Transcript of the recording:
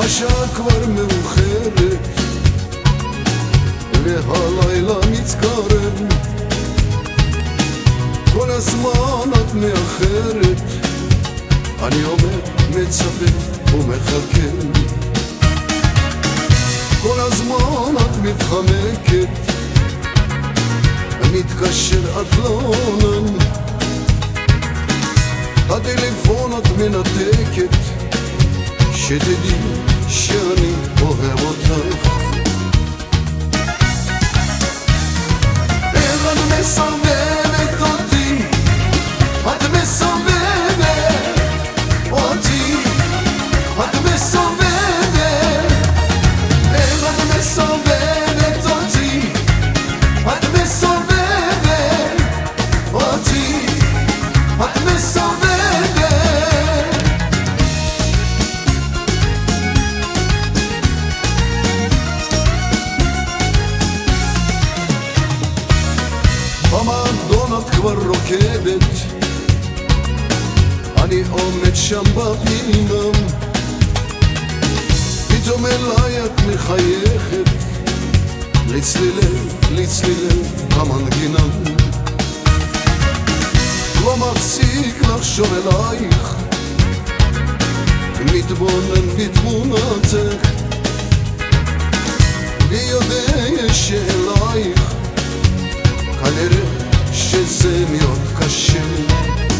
השעה כבר מאוחרת והלילה מצטרף, כל הזמן את מאחרת, אני עומד, מצפה ומחכה, כל הזמן את מתחמקת, מתקשר את לא עונה, הטלפון את מנתקת, שתדעי שאני אוהב אותך. איך את מסובבת אותי, את מסובבת אותי, את מסובבת, איך את מסובבת אותי, את מסובבת אותי, את מסובבת. במועדון את כבר רוקדת, אני עומד שם בפינה, פתאום אליי את מחייכת, לצלילי המנגינה, לא מפסיק לחשוב אלייך, מתבונן בתמונתך, ויודע שאלייך כנראה שזה מאוד קשה.